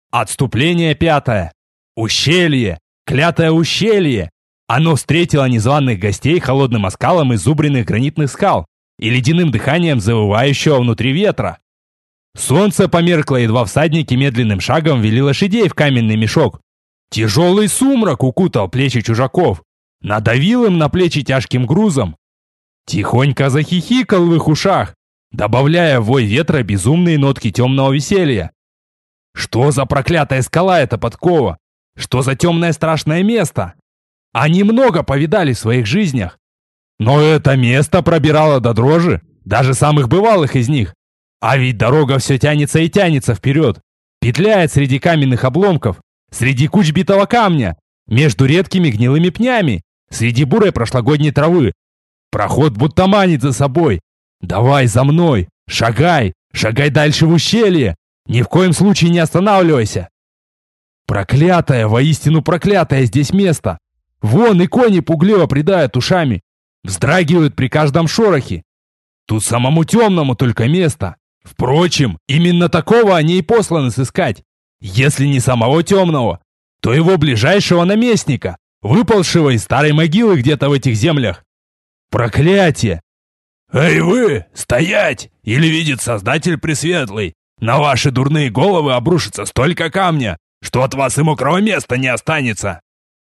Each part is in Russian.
Отступление 5. Ущелье. Клятое ущелье. Оно встретило незваных гостей холодным оскалом изубренных гранитных скал и ледяным дыханием завывающего внутри ветра. Солнце померкло, едва всадники медленным шагом вели лошадей в каменный мешок. Тяжелый сумрак укутал плечи чужаков, надавил им на плечи тяжким грузом. Тихонько захихикал в их ушах, добавляя в вой ветра безумные нотки темного веселья. Что за проклятая скала эта подкова? Что за темное страшное место? Они много повидали в своих жизнях. Но это место пробирало до дрожи даже самых бывалых из них. А ведь дорога все тянется и тянется вперед, петляет среди каменных обломков, среди куч битого камня, между редкими гнилыми пнями, среди бурой прошлогодней травы. Проход будто манит за собой. Давай за мной, шагай, шагай дальше в ущелье, ни в коем случае не останавливайся. Проклятое, воистину проклятое здесь место. Вон и кони пугливо придают ушами, вздрагивают при каждом шорохе. Тут самому темному только место. Впрочем, именно такого они и посланы сыскать. Если не самого темного, то его ближайшего наместника, выпалшего из старой могилы где-то в этих землях. Проклятие! «Эй вы, стоять! Или видит Создатель Пресветлый, на ваши дурные головы обрушится столько камня, что от вас и мокрого места не останется!»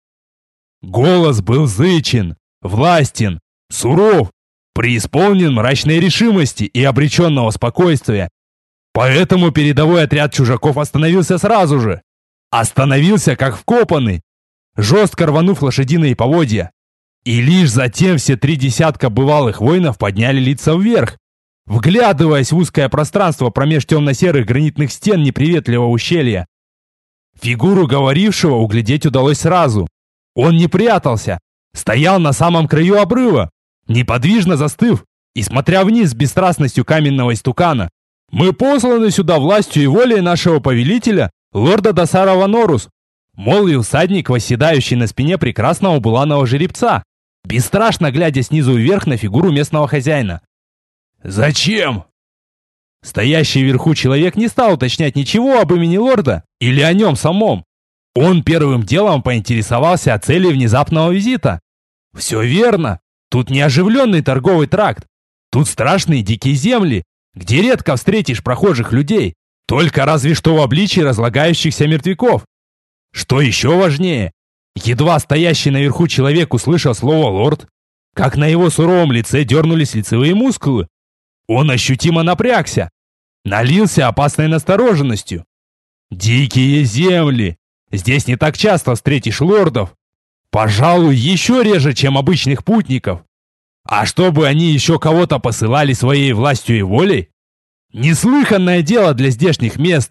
Голос был зычен, властен, суров, преисполнен мрачной решимости и обреченного спокойствия. Поэтому передовой отряд чужаков остановился сразу же. Остановился как вкопанный, жестко рванув лошадиные поводья. И лишь затем все 3 десятка бывалых воинов подняли лица вверх, вглядываясь в узкое пространство промеж темно-серых гранитных стен неприветливого ущелья. Фигуру говорившего углядеть удалось сразу. Он не прятался, стоял на самом краю обрыва, неподвижно застыв и смотря вниз с бесстрастностью каменного истукана. «Мы посланы сюда властью и волей нашего повелителя, лорда Дасара Ванорус», молвил всадник, восседающий на спине прекрасного буланого жеребца, бесстрашно глядя снизу вверх на фигуру местного хозяина. «Зачем?» Стоящий вверху человек не стал уточнять ничего об имени лорда или о нем самом. Он первым делом поинтересовался о цели внезапного визита. Все верно. Тут не оживленный торговый тракт. Тут страшные дикие земли, где редко встретишь прохожих людей, только разве что в обличии разлагающихся мертвяков. Что еще важнее, едва стоящий наверху человек услышал слово «лорд», как на его суровом лице дернулись лицевые мускулы. Он ощутимо напрягся, налился опасной настороженностью. Дикие земли! Здесь не так часто встретишь лордов. Пожалуй, еще реже, чем обычных путников. А чтобы они еще кого-то посылали своей властью и волей? Неслыханное дело для здешних мест.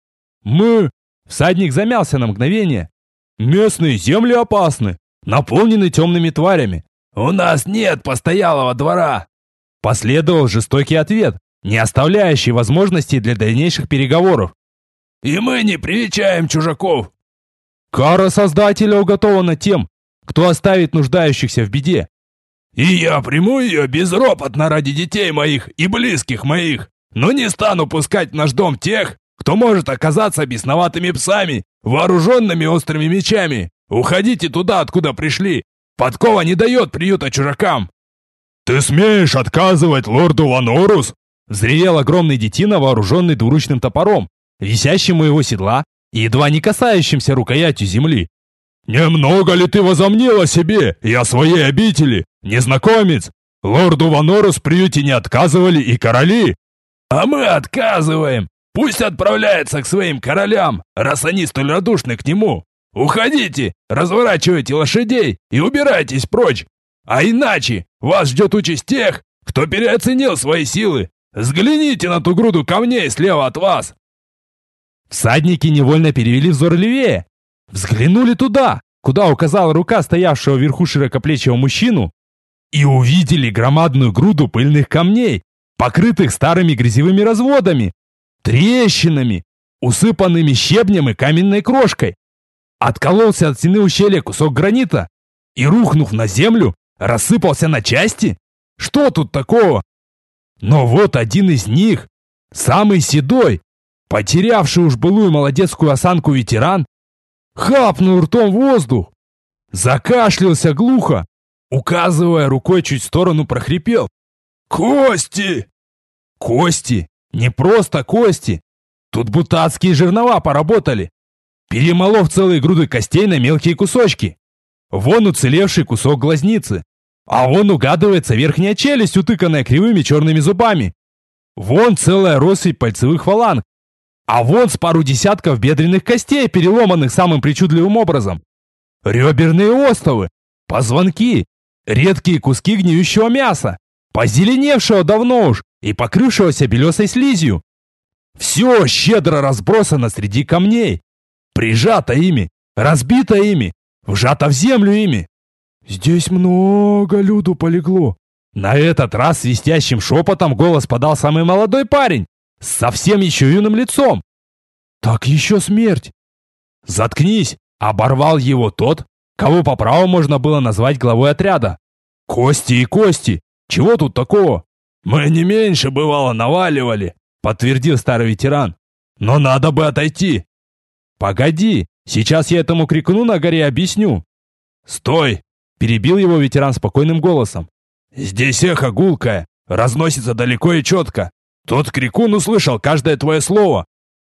Всадник замялся на мгновение. Местные земли опасны, наполнены темными тварями. У нас нет постоялого двора. Последовал жестокий ответ, не оставляющий возможностей для дальнейших переговоров. И мы не привечаем чужаков. Кара Создателя уготована тем, кто оставит нуждающихся в беде. И я приму ее безропотно ради детей моих и близких моих, но не стану пускать в наш дом тех, кто может оказаться бесноватыми псами, вооруженными острыми мечами. Уходите туда, откуда пришли. Подкова не дает приюта чужакам. Ты смеешь отказывать лорду Ванорус? Взревел огромный детина, вооруженный двуручным топором, висящим у его седла и едва не касающимся рукоятью земли. «Немного ли ты возомнил о себе и о своей обители, незнакомец? Лорду Ванорус в приюте не отказывали и короли». «А мы отказываем. Пусть отправляется к своим королям, раз они столь радушны к нему. Уходите, разворачивайте лошадей и убирайтесь прочь. А иначе вас ждет участь тех, кто переоценил свои силы. Взгляните на ту груду камней слева от вас». Всадники невольно перевели взор левее. Взглянули туда, куда указала рука стоявшего вверху широкоплечего мужчину, и увидели громадную груду пыльных камней, покрытых старыми грязевыми разводами, трещинами, усыпанными щебнем и каменной крошкой. Откололся от стены ущелья кусок гранита и, рухнув на землю, рассыпался на части. Что тут такого? Но вот один из них, самый седой, Потерявший уж былую молодецкую осанку ветеран хапнул ртом воздух, закашлялся глухо, указывая рукой чуть в сторону, прохрипел: «Кости!» Кости! Не просто кости! Тут будто адские жернова поработали, перемолов целые груды костей на мелкие кусочки. Вон уцелевший кусок глазницы, а вон угадывается верхняя челюсть, утыканная кривыми черными зубами. Вон целая россыпь пальцевых фаланг, а вон с пару десятков бедренных костей, переломанных самым причудливым образом. Реберные остовы, позвонки, редкие куски гниющего мяса, позеленевшего давно уж и покрывшегося белесой слизью. Все щедро разбросано среди камней, прижато ими, разбито ими, вжато в землю ими. «Здесь много люду полегло». На этот раз свистящим шепотом голос подал самый молодой парень с совсем еще юным лицом. «Так еще смерть!» «Заткнись!» — оборвал его тот, кого по праву можно было назвать главой отряда. «Кости и кости! Чего тут такого?» «Мы не меньше, бывало, наваливали», — подтвердил старый ветеран. «Но надо бы отойти». «Погоди, сейчас я этому крикуну на горе объясню». «Стой!» — перебил его ветеран спокойным голосом. «Здесь эхо гулкое, разносится далеко и четко. Тот крикун услышал каждое твое слово».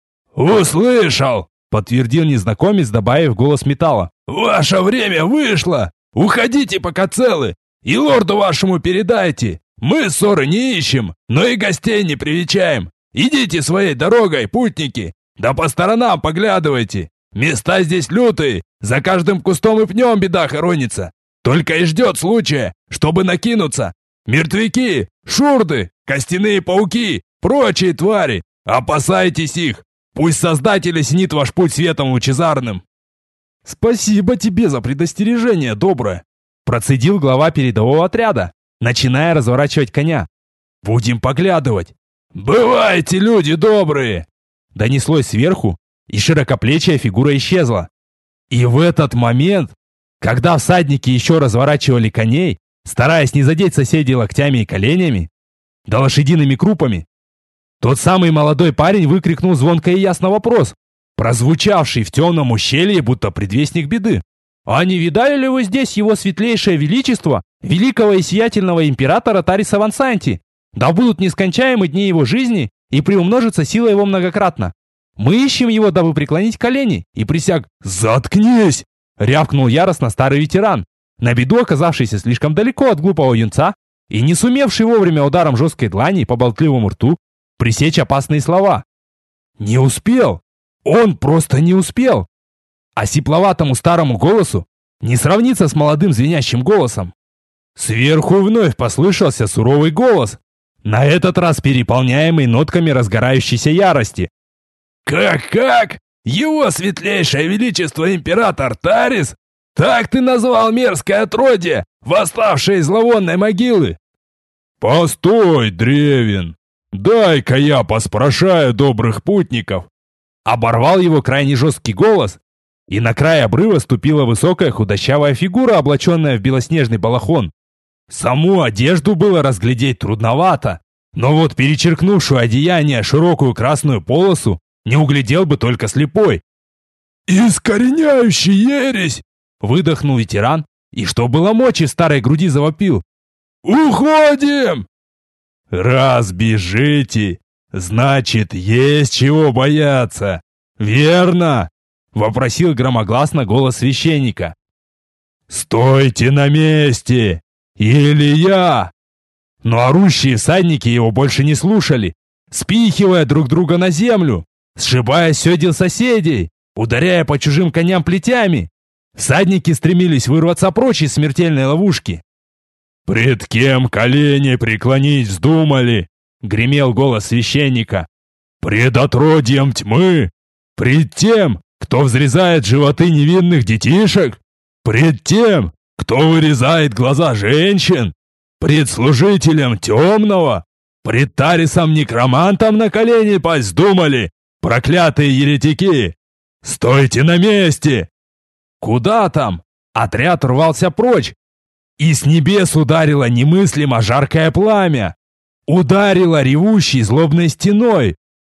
«Услышал!» — подтвердил незнакомец, добавив голос металла. «Ваше время вышло! Уходите, пока целы, и лорду вашему передайте. Мы ссоры не ищем, но и гостей не привечаем. Идите своей дорогой, путники, да по сторонам поглядывайте. Места здесь лютые, за каждым кустом и пнем беда хоронится. Только и ждет случая, чтобы накинуться. Мертвяки, шурды, костяные пауки, прочие твари. Опасайтесь их. Пусть Создатель осенит ваш путь светом лучезарным». «Спасибо тебе за предостережение, доброе», процедил глава передового отряда, начиная разворачивать коня. «Будем поглядывать». «Бывайте, люди добрые!» донеслось сверху, и широкоплечья фигура исчезла. И в этот момент, когда всадники еще разворачивали коней, стараясь не задеть соседей локтями и коленями, да лошадиными крупами, тот самый молодой парень выкрикнул звонко и ясно вопрос, прозвучавший в темном ущелье, будто предвестник беды. «А не видали ли вы здесь его светлейшее величество, великого и сиятельного императора Тариса Вансанти? Да будут нескончаемы дни его жизни и приумножится сила его многократно. Мы ищем его, дабы преклонить колени и присяг...» «Заткнись!» — рявкнул яростно старый ветеран, на беду оказавшийся слишком далеко от глупого юнца и не сумевший вовремя ударом жесткой длани по болтливому рту пресечь опасные слова. Не успел! Он просто не успел! А сипловатому старому голосу не сравнится с молодым звенящим голосом. Сверху вновь послышался суровый голос, на этот раз переполняемый нотками разгорающейся ярости. «Как? Его светлейшее величество император Тарис? Так ты назвал мерзкое отродье, восставшее из зловонной могилы?» «Постой, Древин! Дай-ка я поспрашаю добрых путников!» Оборвал его крайне жесткий голос, и на край обрыва ступила высокая худощавая фигура, облаченная в белоснежный балахон. Саму одежду было разглядеть трудновато, но вот перечеркнувшую одеяние широкую красную полосу не углядел бы только слепой. «Искореняющий ересь!» — выдохнул ветеран, и что было мочи в старой груди завопил. «Уходим!» «Раз бежите, значит, есть чего бояться, верно?» — вопросил громогласно голос священника. «Стойте на месте! Или я!» Но орущие всадники его больше не слушали, спихивая друг друга на землю, сшибая седел соседей, ударяя по чужим коням плетями. Всадники стремились вырваться прочь из смертельной ловушки. «Пред кем колени преклонить вздумали?» — гремел голос священника. «Пред отродьем тьмы? Пред тем, кто взрезает животы невинных детишек? Пред тем, кто вырезает глаза женщин? Пред служителем темного? Пред Тарисом-некромантом на колени пасть вздумали, проклятые еретики? Стойте на месте!» Куда там? Отряд рвался прочь, и с небес ударило немыслимо жаркое пламя. Ударило ревущей злобной стеной,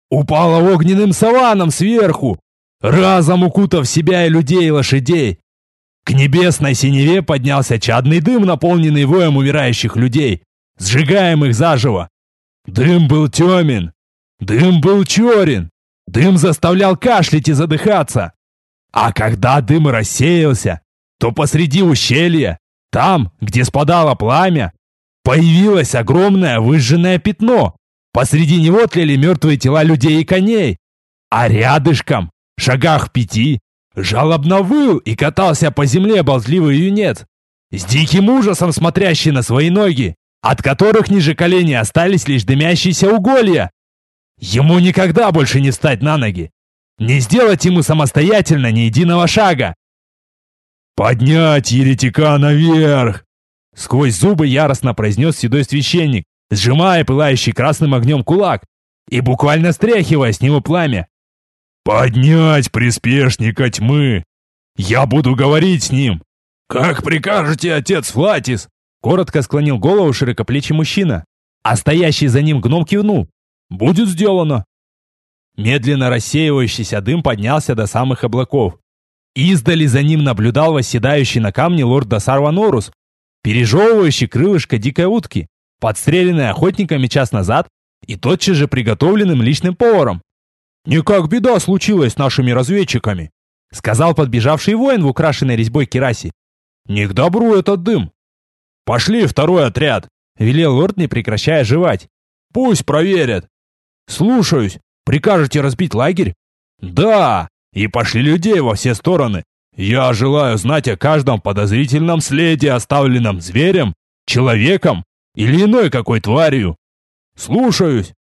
упала огненным саваном сверху, разом укутав себя и людей, и лошадей. К небесной синеве поднялся чадный дым, наполненный воем умирающих людей, сжигаемых заживо. Дым был темен, дым был черен, дым заставлял кашлять и задыхаться. А когда дым рассеялся, то посреди ущелья, там, где спадало пламя, появилось огромное выжженное пятно. Посреди него тлели мертвые тела людей и коней. А рядышком, в шагах 5, жалобно выл и катался по земле болтливый юнец, с диким ужасом смотрящий на свои ноги, от которых ниже коленей остались лишь дымящиеся уголья. Ему никогда больше не встать на ноги, не сделать ему самостоятельно ни единого шага. «Поднять еретика наверх!» Сквозь зубы яростно произнес седой священник, сжимая пылающий красным огнем кулак и буквально стряхивая с него пламя. «Поднять приспешника тьмы! Я буду говорить с ним! Как прикажете, отец Флатис!» Коротко склонил голову широкоплечий мужчина, а стоящий за ним гном кивнул. «Будет сделано!» Медленно рассеивающийся дым поднялся до самых облаков. Издали за ним наблюдал восседающий на камне лорд Дасар Ванорус, пережевывающий крылышко дикой утки, подстреленной охотниками час назад и тотчас же приготовленным личным поваром. «Никак беда случилась с нашими разведчиками», — сказал подбежавший воин в украшенной резьбой кирасе. «Не к добру этот дым». «Пошли второй отряд», — велел лорд, не прекращая жевать. «Пусть проверят». «Слушаюсь. Прикажете разбить лагерь?» «Да, и пошли людей во все стороны. Я желаю знать о каждом подозрительном следе, оставленном зверем, человеком или иной какой тварью». «Слушаюсь».